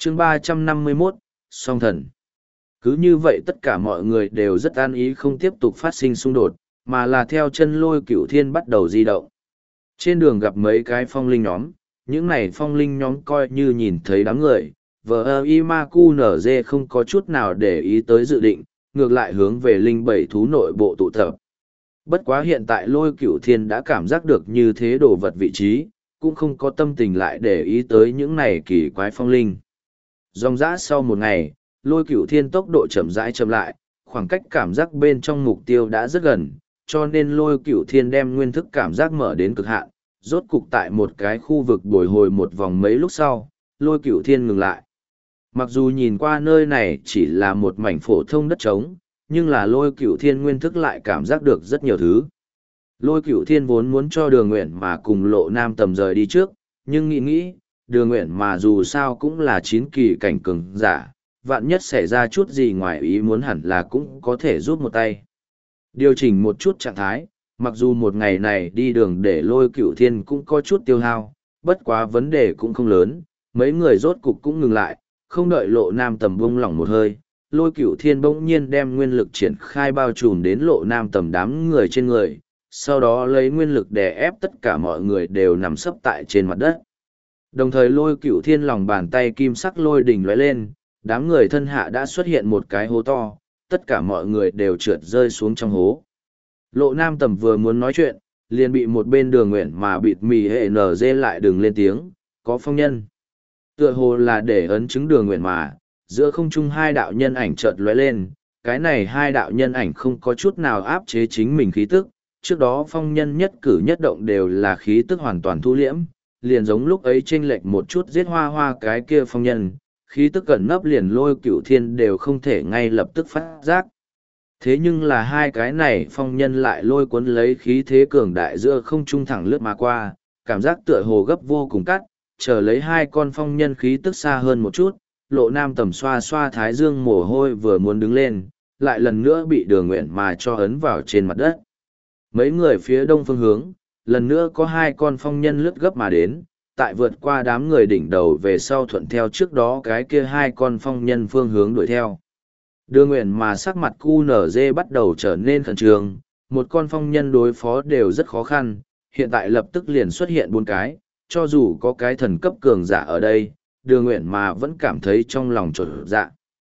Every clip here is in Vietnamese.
chương 351, song thần. Cứ như vậy tất cả mọi người đều rất an ý không tiếp tục phát sinh xung đột, mà là theo chân Lôi Cửu Thiên bắt đầu di động. Trên đường gặp mấy cái phong linh nhóm, những này phong linh nhóm coi như nhìn thấy đám người, vờ Imaku nở dê không có chút nào để ý tới dự định, ngược lại hướng về linh bảy thú nội bộ tụ tập. Bất quá hiện tại Lôi Cửu Thiên đã cảm giác được như thế đồ vật vị trí, cũng không có tâm tình lại để ý tới những này kỳ quái phong linh. Dòng dã sau một ngày, Lôi Cửu Thiên tốc độ chậm rãi chậm lại, khoảng cách cảm giác bên trong mục tiêu đã rất gần, cho nên Lôi Cửu Thiên đem nguyên thức cảm giác mở đến cực hạn, rốt cục tại một cái khu vực bồi hồi một vòng mấy lúc sau, Lôi Cửu Thiên ngừng lại. Mặc dù nhìn qua nơi này chỉ là một mảnh phổ thông đất trống, nhưng là Lôi Cửu Thiên nguyên thức lại cảm giác được rất nhiều thứ. Lôi Cửu Thiên vốn muốn cho Đường Uyển mà cùng Lộ Nam Tầm rời đi trước, nhưng nghĩ, Đường Uyển mà dù sao cũng là 9 kỳ cảnh cường giả, vạn nhất xảy ra chút gì ngoài ý muốn hẳn là cũng có thể giúp một tay. Điều chỉnh một chút trạng thái, mặc dù một ngày này đi đường để Lôi Cửu Thiên cũng có chút tiêu hao, bất quá vấn đề cũng không lớn, mấy người rốt cục cũng ngừng lại, không đợi Lộ Nam Tầm buông lỏng một hơi. Lôi Cửu Thiên bỗng nhiên đem nguyên lực triển khai bao trùm đến Lộ Nam Tầm đám người trên người, sau đó lấy nguyên lực đè ép tất cả mọi người đều nằm sấp tại trên mặt đất. Đồng thời Lôi Cửu Thiên lòng bàn tay kim sắc lôi đỉnh lóe lên, đám người thân hạ đã xuất hiện một cái hố to, tất cả mọi người đều trượt rơi xuống trong hố. Lộ Nam Tầm vừa muốn nói chuyện, liền bị một bên Đường Uyển mà bịt mì hệ nở dê lại đừng lên tiếng, có phong nhân. Tựa hồ là để ấn chứng Đường Uyển mà, giữa không trung hai đạo nhân ảnh chợt lóe lên, cái này hai đạo nhân ảnh không có chút nào áp chế chính mình khí tức, trước đó phong nhân nhất cử nhất động đều là khí tức hoàn toàn thu liễm, liền giống lúc ấy chênh lệch một chút giết hoa hoa cái kia phong nhân, khí tức cẩn nấp liền Lôi Cửu Thiên đều không thể ngay lập tức phát giác. Thế nhưng là hai cái này phong nhân lại lôi cuốn lấy khí thế cường đại giữa không trung thẳng lướt mà qua, cảm giác tựa hồ gấp vô cùng cắt, chờ lấy hai con phong nhân khí tức xa hơn một chút, Lộ Nam Tầm xoa xoa thái dương mồ hôi vừa muốn đứng lên, lại lần nữa bị Đường Uyển mà cho ấn vào trên mặt đất. Mấy người phía đông phương hướng, lần nữa có hai con phong nhân lướt gấp mà đến, tại vượt qua đám người đỉnh đầu về sau thuận theo trước đó cái kia hai con phong nhân phương hướng đuổi theo. Đường Uyển mà sắc mặt QNZ bắt đầu trở nên khẩn trương, một con phong nhân đối phó đều rất khó khăn, hiện tại lập tức liền xuất hiện 4 cái, cho dù có cái thần cấp cường giả ở đây, Đường Uyển mà vẫn cảm thấy trong lòng chột dạ.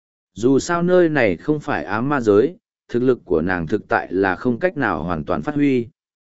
Dù sao nơi này không phải ám ma giới, thực lực của nàng thực tại là không cách nào hoàn toàn phát huy.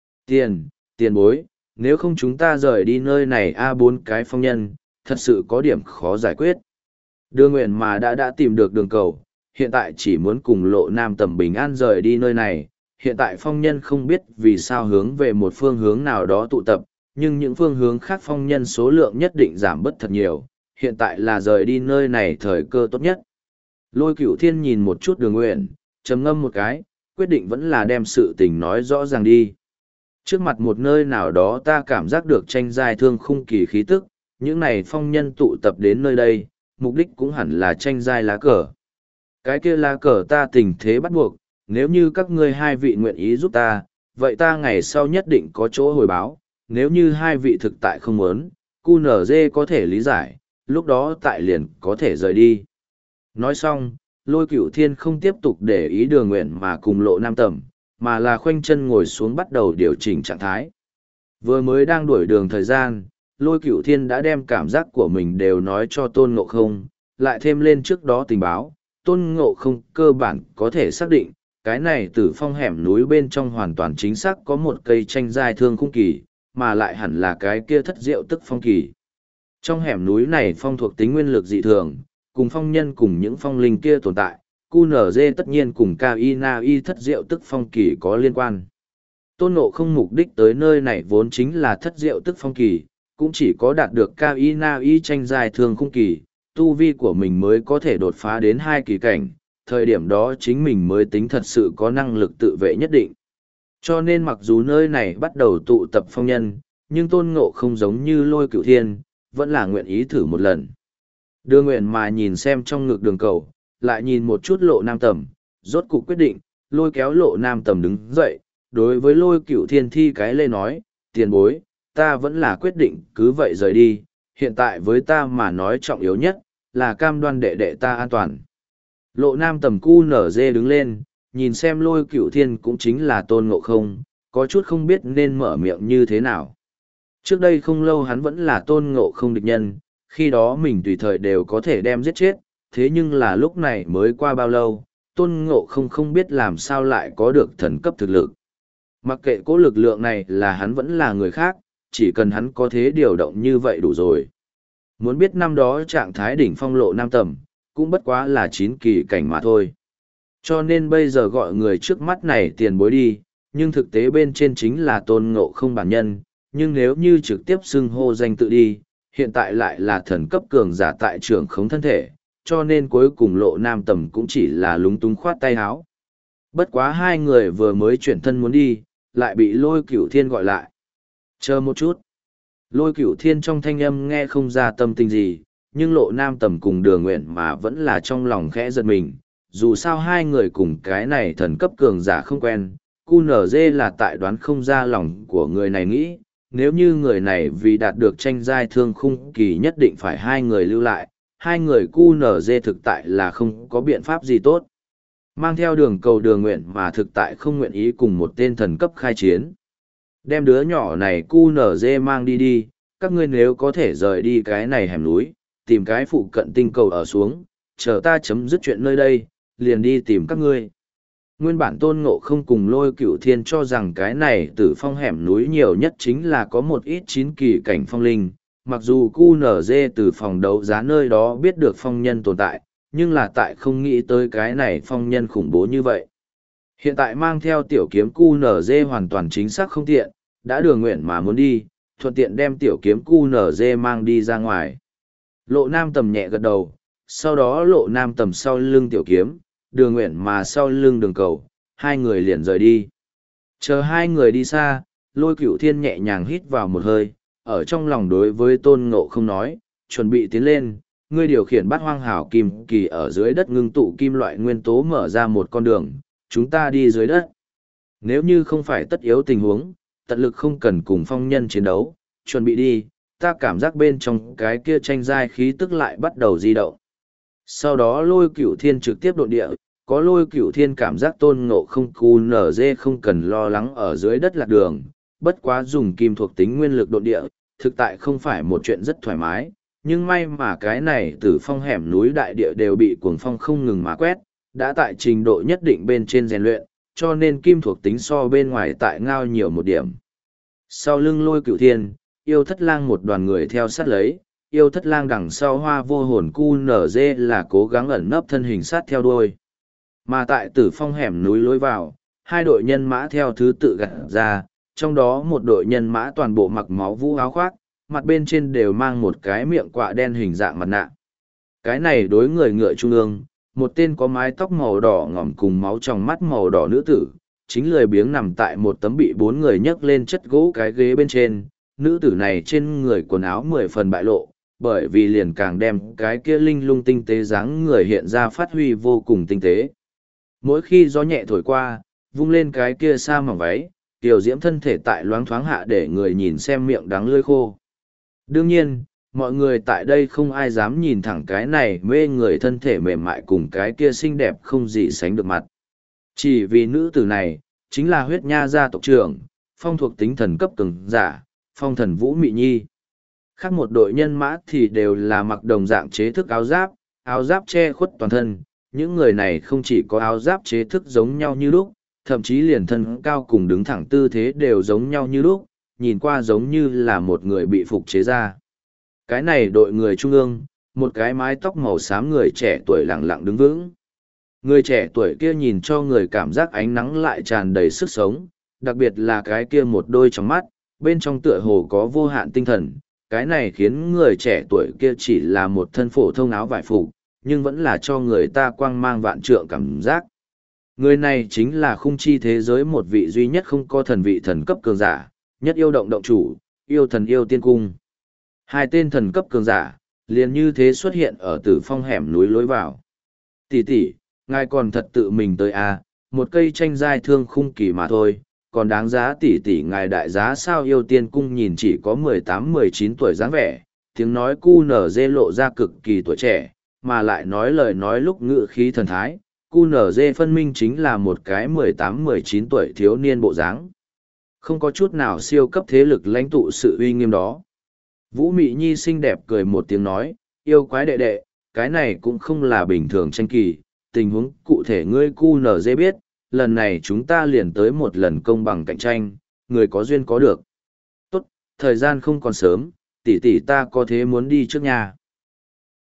Tiền bối, nếu không chúng ta rời đi nơi này A4 cái phong nhân, thật sự có điểm khó giải quyết. Đường Uyển mà đã tìm được đường cầu, hiện tại chỉ muốn cùng Lộ Nam Tầm bình an rời đi nơi này. Hiện tại phong nhân không biết vì sao hướng về một phương hướng nào đó tụ tập, nhưng những phương hướng khác phong nhân số lượng nhất định giảm bớt thật nhiều, hiện tại là rời đi nơi này thời cơ tốt nhất. Lôi Cửu Thiên nhìn một chút Đường Uyển, trầm ngâm một cái, quyết định vẫn là đem sự tình nói rõ ràng đi. Trước mặt một nơi nào đó ta cảm giác được tranh giai thương khung kỳ khí tức, những này phong nhân tụ tập đến nơi đây, mục đích cũng hẳn là tranh giai lá cờ. Cái kia lá cờ ta tình thế bắt buộc, nếu như các ngươi hai vị nguyện ý giúp ta, vậy ta ngày sau nhất định có chỗ hồi báo, nếu như hai vị thực tại không muốn, QNZ có thể lý giải, lúc đó tại liền có thể rời đi. Nói xong, Lôi Cửu Thiên không tiếp tục để ý Đường Uyển mà cùng Lộ Nam Tầm, mà là khoanh chân ngồi xuống bắt đầu điều chỉnh trạng thái. Vừa mới đang đuổi đường thời gian, Lôi Cửu Thiên đã đem cảm giác của mình đều nói cho Tôn Ngộ Không, lại thêm lên trước đó tình báo, Tôn Ngộ Không cơ bản có thể xác định, cái này từ phong hẻm núi bên trong hoàn toàn chính xác có một cây tranh giai thương khung kỳ, mà lại hẳn là cái kia thất diệu tức phong kỳ. Trong hẻm núi này phong thuộc tính nguyên lực dị thường, cùng phong nhân cùng những phong linh kia tồn tại, QNZ tất nhiên cùng KINAI thất diệu tức phong kỳ có liên quan. Tôn Ngộ Không mục đích tới nơi này vốn chính là thất diệu tức phong kỳ, cũng chỉ có đạt được KINAI tranh giai thương khung kỳ, tu vi của mình mới có thể đột phá đến 2 kỳ cảnh, thời điểm đó chính mình mới tính thật sự có năng lực tự vệ nhất định. Cho nên mặc dù nơi này bắt đầu tụ tập phong nhân, nhưng Tôn Ngộ Không giống như Lôi Cửu Thiên, vẫn là nguyện ý thử một lần. Đường Uyển mà nhìn xem trong ngực đường cầu, lại nhìn một chút Lộ Nam Tầm, rốt cục quyết định, lôi kéo Lộ Nam Tầm đứng dậy, đối với Lôi Cửu Thiên thi cái lê nói, tiền bối, ta vẫn là quyết định cứ vậy rời đi, hiện tại với ta mà nói trọng yếu nhất, là cam đoan đệ đệ ta an toàn. Lộ Nam Tầm cu nở dê đứng lên, nhìn xem Lôi Cửu Thiên cũng chính là Tôn Ngộ Không, có chút không biết nên mở miệng như thế nào. Trước đây không lâu hắn vẫn là Tôn Ngộ Không địch nhân, khi đó mình tùy thời đều có thể đem giết chết, thế nhưng là lúc này mới qua bao lâu, Tôn Ngộ Không không biết làm sao lại có được thần cấp thực lực. Mặc kệ cố lực lượng này là hắn vẫn là người khác, chỉ cần hắn có thế điều động như vậy đủ rồi. Muốn biết năm đó trạng thái đỉnh phong Lộ Nam Tầm, cũng bất quá là 9 kỳ cảnh mà thôi. Cho nên bây giờ gọi người trước mắt này tiền bối đi, nhưng thực tế bên trên chính là Tôn Ngộ Không bản nhân, nhưng nếu như trực tiếp xưng hô danh tự đi, hiện tại lại là thần cấp cường giả tại trưởng khống thân thể, cho nên cuối cùng Lộ Nam Tầm cũng chỉ là lúng túng khoát tay áo. Bất quá hai người vừa mới chuyển thân muốn đi, lại bị Lôi Cửu Thiên gọi lại. Chờ một chút. Lôi Cửu Thiên trong thanh âm nghe không ra tâm tình gì, nhưng Lộ Nam Tầm cùng Đường Nguyện mà vẫn là trong lòng khẽ giật mình. Dù sao hai người cùng cái này thần cấp cường giả không quen, QNZ là tại đoán không ra lòng của người này nghĩ, nếu như người này vì đạt được tranh giai thương khung kỳ nhất định phải hai người lưu lại, hai người QNZ thực tại là không có biện pháp gì tốt. Mang theo đường cầu Đường Nguyện mà thực tại không nguyện ý cùng một tên thần cấp khai chiến. Đem đứa nhỏ này QNZ mang đi đi, các ngươi nếu có thể rời đi cái này hẻm núi, tìm cái phụ cận tinh cầu ở xuống, chờ ta chấm dứt chuyện nơi đây, liền đi tìm các ngươi. Nguyên bản Tôn Ngộ Không cùng Lôi Cửu Thiên cho rằng cái này Tử Phong hẻm núi nhiều nhất chính là có một ít 9 kỳ cảnh phong linh, mặc dù QNZ từ phòng đấu giá nơi đó biết được phong nhân tồn tại, nhưng là tại không nghĩ tới cái này phong nhân khủng bố như vậy. Hiện tại mang theo tiểu kiếm QNZ hoàn toàn chính xác không tiện, đã Đường Nguyện mà muốn đi, thuận tiện đem tiểu kiếm QNZ mang đi ra ngoài. Lộ Nam Tầm nhẹ gật đầu, sau đó Lộ Nam Tầm sau lưng tiểu kiếm, Đường Nguyện mà sau lưng Đường Cầu, hai người liền rời đi. Chờ hai người đi xa, Lôi Cửu Thiên nhẹ nhàng hít vào một hơi, ở trong lòng đối với Tôn Ngộ Không nói, chuẩn bị tiến lên, ngươi điều khiển Bát Hoang Hảo Kim Kỳ ở dưới đất ngưng tụ kim loại nguyên tố mở ra một con đường, chúng ta đi dưới đất. Nếu như không phải tất yếu tình huống, tận lực không cần cùng phong nhân chiến đấu, chuẩn bị đi, ta cảm giác bên trong cái kia tranh giai khí tức lại bắt đầu di động. Sau đó Lôi Cửu Thiên trực tiếp độn địa, có Lôi Cửu Thiên cảm giác Tôn Ngộ Không QNZ không cần lo lắng ở dưới đất lạc đường, bất quá dùng kim thuộc tính nguyên lực độn địa, thực tại không phải một chuyện rất thoải mái, nhưng may mà cái này từ phong hẻm núi đại địa đều bị cuồng phong không ngừng mà quét, đã tại trình độ nhất định bên trên rèn luyện, cho nên kim thuộc tính so bên ngoài tại ngao nhiều một điểm. Sau lưng Lôi Cửu Thiên, Yêu Thất Lang một đoàn người theo sát lấy, Yêu Thất Lang đằng sau Hoa Vô Hồn QNZ là cố gắng ẩn nấp thân hình sát theo đuôi. Mà tại Tử Phong hẻm núi lối vào, hai đội nhân mã theo thứ tự gặt ra, trong đó một đội nhân mã toàn bộ mặc máu vũ áo khoác, mặt bên trên đều mang một cái miệng quạ đen hình dạng mặt nạ. Cái này đối người ngựa trung ương, một tên có mái tóc màu đỏ ngỏm cùng máu trong mắt màu đỏ nữ tử, chính lười biếng nằm tại một tấm bị bốn người nhấc lên chất gỗ cái ghế bên trên. Nữ tử này trên người quần áo 10 phần bại lộ, bởi vì liền càng đem cái kia linh lung tinh tế dáng người hiện ra phát huy vô cùng tinh tế. Mỗi khi gió nhẹ thổi qua, vung lên cái kia sa mỏng váy, tiểu diễm thân thể tại loáng thoáng hạ để người nhìn xem miệng đắng lưỡi khô. Đương nhiên, mọi người tại đây không ai dám nhìn thẳng cái này mê người thân thể mềm mại cùng cái kia xinh đẹp không gì sánh được mặt. Chỉ vì nữ tử này, chính là huyết nha gia tộc trưởng, phong thuộc tính thần cấp cường giả, phong thần Vũ Mị Nhi. Khác một đội nhân mã thì đều là mặc đồng dạng chế thức áo giáp che khuất toàn thân. Những người này không chỉ có áo giáp chế thức giống nhau như lúc, thậm chí liền thân cao cùng đứng thẳng tư thế đều giống nhau như lúc, nhìn qua giống như là một người bị phục chế ra. Cái này đội người trung ương, một cái mái tóc màu xám người trẻ tuổi lặng lặng đứng vững. Người trẻ tuổi kia nhìn cho người cảm giác ánh nắng lại tràn đầy sức sống, đặc biệt là cái kia một đôi trong mắt, bên trong tựa hồ có vô hạn tinh thần. Cái này khiến người trẻ tuổi kia chỉ là một thân phổ thông áo vải phục, nhưng vẫn là cho người ta quang mang vạn trượng cảm giác. Người này chính là khung chi thế giới một vị duy nhất không có thần vị thần cấp cường giả, nhất yêu động động chủ, yêu thần yêu tiên cung. Hai tên thần cấp cường giả, liền như thế xuất hiện ở Tử Phong hẻm núi lối vào. Tỷ tỷ, ngài còn thật tự mình tới à, một cây tranh giai thương khung kỳ mà thôi, còn đáng giá tỷ tỷ ngài đại giá sao. Yêu tiên cung nhìn chỉ có 18-19 tuổi dáng vẻ, tiếng nói cu nở dê lộ ra cực kỳ tuổi trẻ, mà lại nói lời nói lúc ngự khí thần thái, QNZ phân minh chính là một cái 18-19 tuổi thiếu niên bộ dáng. Không có chút nào siêu cấp thế lực lãnh tụ sự uy nghiêm đó. Vũ Mị Nhi xinh đẹp cười một tiếng nói, yêu quái đệ đệ, cái này cũng không là bình thường tranh kỳ, tình huống cụ thể ngươi QNZ biết, lần này chúng ta liền tới một lần công bằng cạnh tranh, người có duyên có được. Tốt, thời gian không còn sớm, tỷ tỷ ta có thế muốn đi trước nhà.